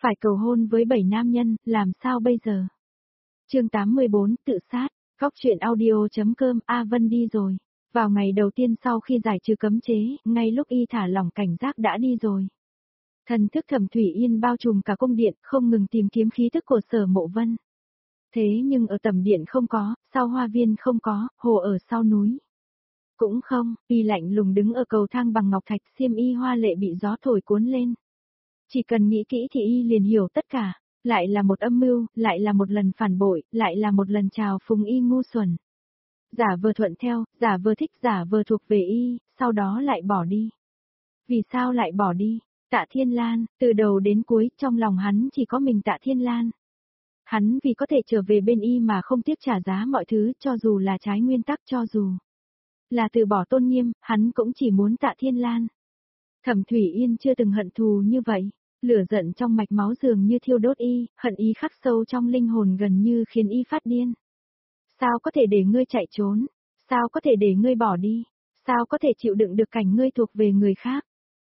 Phải cầu hôn với 7 nam nhân, làm sao bây giờ? Chương 84, tự sát. Góc truyện audio.com. A Vân đi rồi. Vào ngày đầu tiên sau khi giải trừ cấm chế, ngay lúc y thả lỏng cảnh giác đã đi rồi. Thần thức Thẩm Thủy Yên bao trùm cả cung điện, không ngừng tìm kiếm khí thức của Sở Mộ Vân. Thế nhưng ở tầm điện không có, sau hoa viên không có, hồ ở sau núi cũng không, y lạnh lùng đứng ở cầu thang bằng ngọc thạch, xiêm y hoa lệ bị gió thổi cuốn lên. Chỉ cần nghĩ kỹ thì y liền hiểu tất cả, lại là một âm mưu, lại là một lần phản bội, lại là một lần chào phúng y ngu xuẩn. Giả vờ thuận theo, giả vờ thích, giả vờ thuộc về y, sau đó lại bỏ đi. Vì sao lại bỏ đi? Tạ Thiên Lan, từ đầu đến cuối, trong lòng hắn chỉ có mình Tạ Thiên Lan. Hắn vì có thể trở về bên y mà không tiếc trả giá mọi thứ, cho dù là trái nguyên tắc, cho dù là từ bỏ tôn nghiêm, hắn cũng chỉ muốn Tạ Thiên Lan. Thẩm Thủy Yên chưa từng hận thù như vậy, lửa giận trong mạch máu dường như thiêu đốt y, hận ý khắc sâu trong linh hồn gần như khiến y phát điên. Sao có thể để ngươi chạy trốn? Sao có thể để ngươi bỏ đi? Sao có thể chịu đựng được cảnh ngươi thuộc về người khác?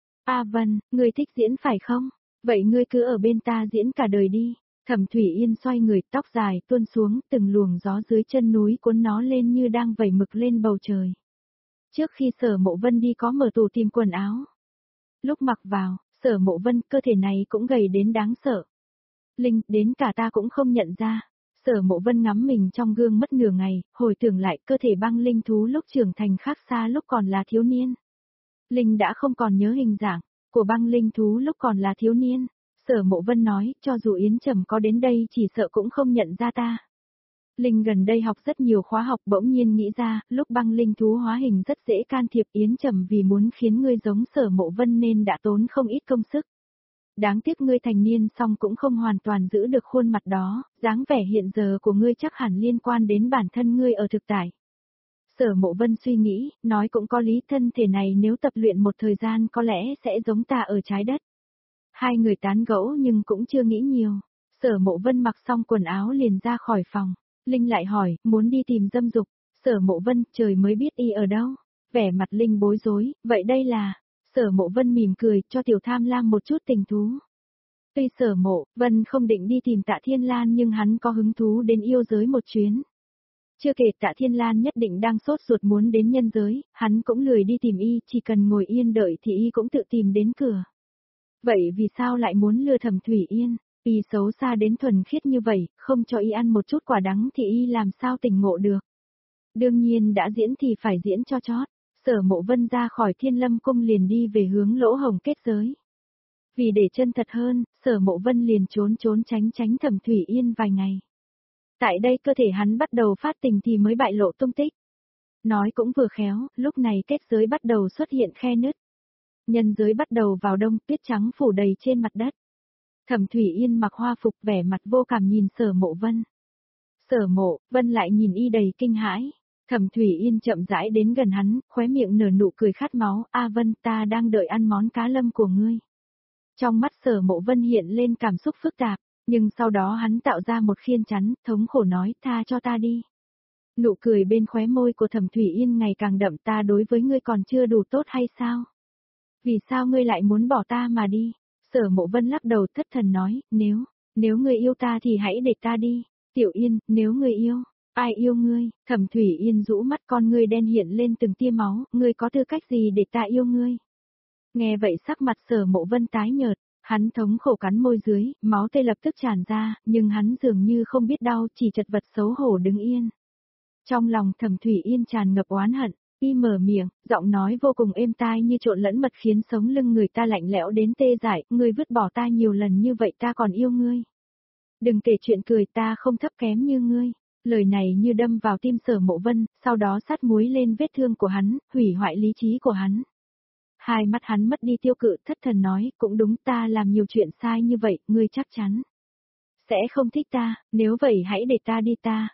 A Vân, ngươi thích diễn phải không? Vậy ngươi cứ ở bên ta diễn cả đời đi. Thẩm Thủy Yên xoay người, tóc dài tuôn xuống, từng luồng gió dưới chân núi cuốn nó lên như đang vẩy mực lên bầu trời. Trước khi Sở Mộ Vân đi có mở tủ tìm quần áo. Lúc mặc vào, Sở Mộ Vân cơ thể này cũng gầy đến đáng sợ. Linh, đến cả ta cũng không nhận ra. Sở Mộ Vân ngắm mình trong gương mất nửa ngày, hồi tưởng lại cơ thể băng linh thú lúc trưởng thành khác xa lúc còn là thiếu niên. Linh đã không còn nhớ hình dạng của băng linh thú lúc còn là thiếu niên. Sở Mộ Vân nói, cho dù Yến Trầm có đến đây chỉ sợ cũng không nhận ra ta. Linh gần đây học rất nhiều khóa học, bỗng nhiên nghĩ ra, lúc băng linh thú hóa hình rất dễ can thiệp. Yến Trầm vì muốn khiến ngươi giống Sở Mộ Vân nên đã tốn không ít công sức. Đáng tiếc ngươi thành niên xong cũng không hoàn toàn giữ được khuôn mặt đó, dáng vẻ hiện giờ của ngươi chắc hẳn liên quan đến bản thân ngươi ở thực tại. Sở Mộ Vân suy nghĩ, nói cũng có lý, thân thể này nếu tập luyện một thời gian có lẽ sẽ giống ta ở trái đất. Hai người tán gẫu nhưng cũng chưa nghĩ nhiều. Sở Mộ Vân mặc xong quần áo liền ra khỏi phòng. Linh lại hỏi, muốn đi tìm Dâm Dục. Sở Mộ Vân, trời mới biết y ở đâu. Vẻ mặt Linh bối rối, vậy đây là... Sở Mộ Vân mỉm cười, cho Tiểu Tham Lam một chút tình thú. Tuy Sở Mộ Vân không định đi tìm Tạ Thiên Lan nhưng hắn có hứng thú đến yêu giới một chuyến. Chưa kể Tạ Thiên Lan nhất định đang sốt ruột muốn đến nhân giới, hắn cũng lười đi tìm y, chỉ cần ngồi yên đợi thì y cũng tự tìm đến cửa. Vậy vì sao lại muốn lừa Thẩm Thủy Yên? Y xấu xa đến thuần khiết như vậy, không cho y ăn một chút quả đắng thì y làm sao tỉnh ngộ được. Đương nhiên đã diễn thì phải diễn cho chót. Sở Mộ Vân ra khỏi Thiên Lâm Cung liền đi về hướng lỗ hồng kết giới. Vì để chân thật hơn, Sở Mộ Vân liền trốn tránh Thẩm Thủy Yên vài ngày. Tại đây cơ thể hắn bắt đầu phát tình thì mới bại lộ tung tích. Nói cũng vừa khéo, lúc này kết giới bắt đầu xuất hiện khe nứt. Nhân giới bắt đầu vào đông, tuyết trắng phủ đầy trên mặt đất. Thẩm Thủy Yên mặc hoa phục, vẻ mặt vô cảm nhìn Sở Mộ Vân. Sở Mộ Vân lại nhìn y đầy kinh hãi. Thẩm Thủy Yên chậm rãi đến gần hắn, khóe miệng nở nụ cười khát máu, A Vân, ta đang đợi ăn món cá lâm của ngươi. Trong mắt Sở Mộ Vân hiện lên cảm xúc phức tạp, nhưng sau đó hắn tạo ra một khiên chắn, thống khổ nói, tha cho ta đi. Nụ cười bên khóe môi của Thẩm Thủy Yên ngày càng đậm, ta đối với ngươi còn chưa đủ tốt hay sao? Vì sao ngươi lại muốn bỏ ta mà đi? Sở Mộ Vân lắc đầu thất thần nói, nếu ngươi yêu ta thì hãy để ta đi. Tiểu Yên, nếu ngươi yêu, ai yêu ngươi? Thẩm Thủy Yên rũ mắt, con ngươi đen hiện lên từng tia máu, ngươi có tư cách gì để ta yêu ngươi? Nghe vậy sắc mặt Sở Mộ Vân tái nhợt, hắn thống khổ cắn môi dưới, máu tươi lập tức tràn ra, nhưng hắn dường như không biết đau, chỉ chật vật xấu hổ đứng yên. Trong lòng Thẩm Thủy Yên tràn ngập oán hận, y mở miệng, giọng nói vô cùng êm tai như trộn lẫn mật khiến sống lưng người ta lạnh lẽo đến tê dại, ngươi vứt bỏ ta nhiều lần như vậy ta còn yêu ngươi. Đừng kể chuyện cười, ta không thấp kém như ngươi. Lời này như đâm vào tim Sở Mộ Vân, sau đó sát muối lên vết thương của hắn, hủy hoại lý trí của hắn. Hai mắt hắn mất đi tiêu cự, thất thần nói, cũng đúng, ta làm nhiều chuyện sai như vậy, ngươi chắc chắn sẽ không thích ta, nếu vậy hãy để ta đi ta.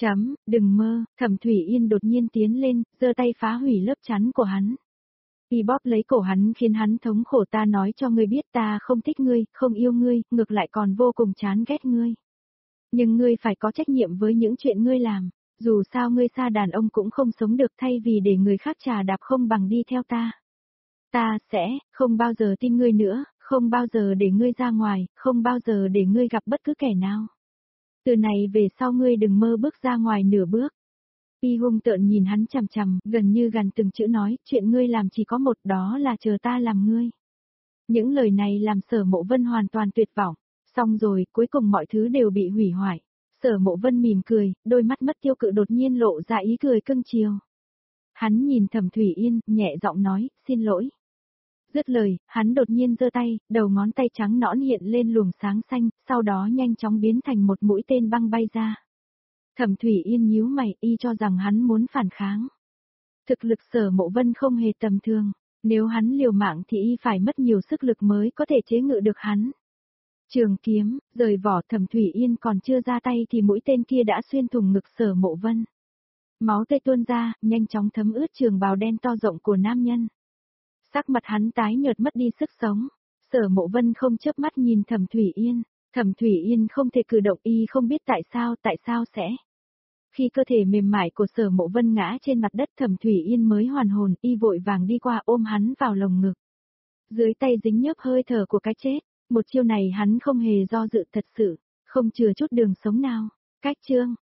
Đừng mơ. Thẩm Thủy Yên đột nhiên tiến lên, giơ tay phá hủy lớp chắn của hắn. Y bóp lấy cổ hắn khiến hắn thống khổ, ta nói cho ngươi biết ta không thích ngươi, không yêu ngươi, ngược lại còn vô cùng chán ghét ngươi. Nhưng ngươi phải có trách nhiệm với những chuyện ngươi làm, dù sao ngươi xa đàn ông cũng không sống được, thay vì để người khác chà đạp không bằng đi theo ta. Ta sẽ không bao giờ tin ngươi nữa, Không bao giờ để ngươi ra ngoài, không bao giờ để ngươi gặp bất cứ kẻ nào. Từ này về sau ngươi đừng mơ bước ra ngoài nửa bước. Y hung tợn nhìn hắn chằm chằm, gần như gần từng chữ nói, chuyện ngươi làm chỉ có một, đó là chờ ta làm ngươi. Những lời này làm Sở Mộ Vân hoàn toàn tuyệt vọng. Xong rồi, cuối cùng mọi thứ đều bị hủy hoại. Sở Mộ Vân mỉm cười, đôi mắt mất tiêu cự đột nhiên lộ ra ý cười cưng chiều. Hắn nhìn Thẩm Thủy Yên, nhẹ giọng nói, xin lỗi. Dứt lời, hắn đột nhiên giơ tay, đầu ngón tay trắng nõn hiện lên luồng sáng xanh, sau đó nhanh chóng biến thành một mũi tên băng bay ra. Thẩm Thủy Yên nhíu mày, y cho rằng hắn muốn phản kháng. Thực lực Sở Mộ Vân không hề tầm thường, nếu hắn liều mạng thì y phải mất nhiều sức lực mới có thể chế ngự được hắn. Trường kiếm, rời vỏ, Thẩm Thủy Yên còn chưa ra tay thì mũi tên kia đã xuyên thủng ngực Sở Mộ Vân. Máu tươi tuôn ra, nhanh chóng thấm ướt trường bào đen to rộng của nam nhân. Sắc mặt hắn tái nhợt mất đi sức sống. Sở Mộ Vân không chớp mắt nhìn Thẩm Thủy Yên. Thẩm Thủy Yên không thể cử động, y không biết tại sao sẽ. Khi cơ thể mềm mại của Sở Mộ Vân ngã trên mặt đất, Thẩm Thủy Yên mới hoàn hồn, y vội vàng đi qua ôm hắn vào lồng ngực. Dưới tay dính nhớp hơi thở của cái chết, một chiêu này hắn không hề do dự thật sự, không chừa chút đường sống nào. Cách chương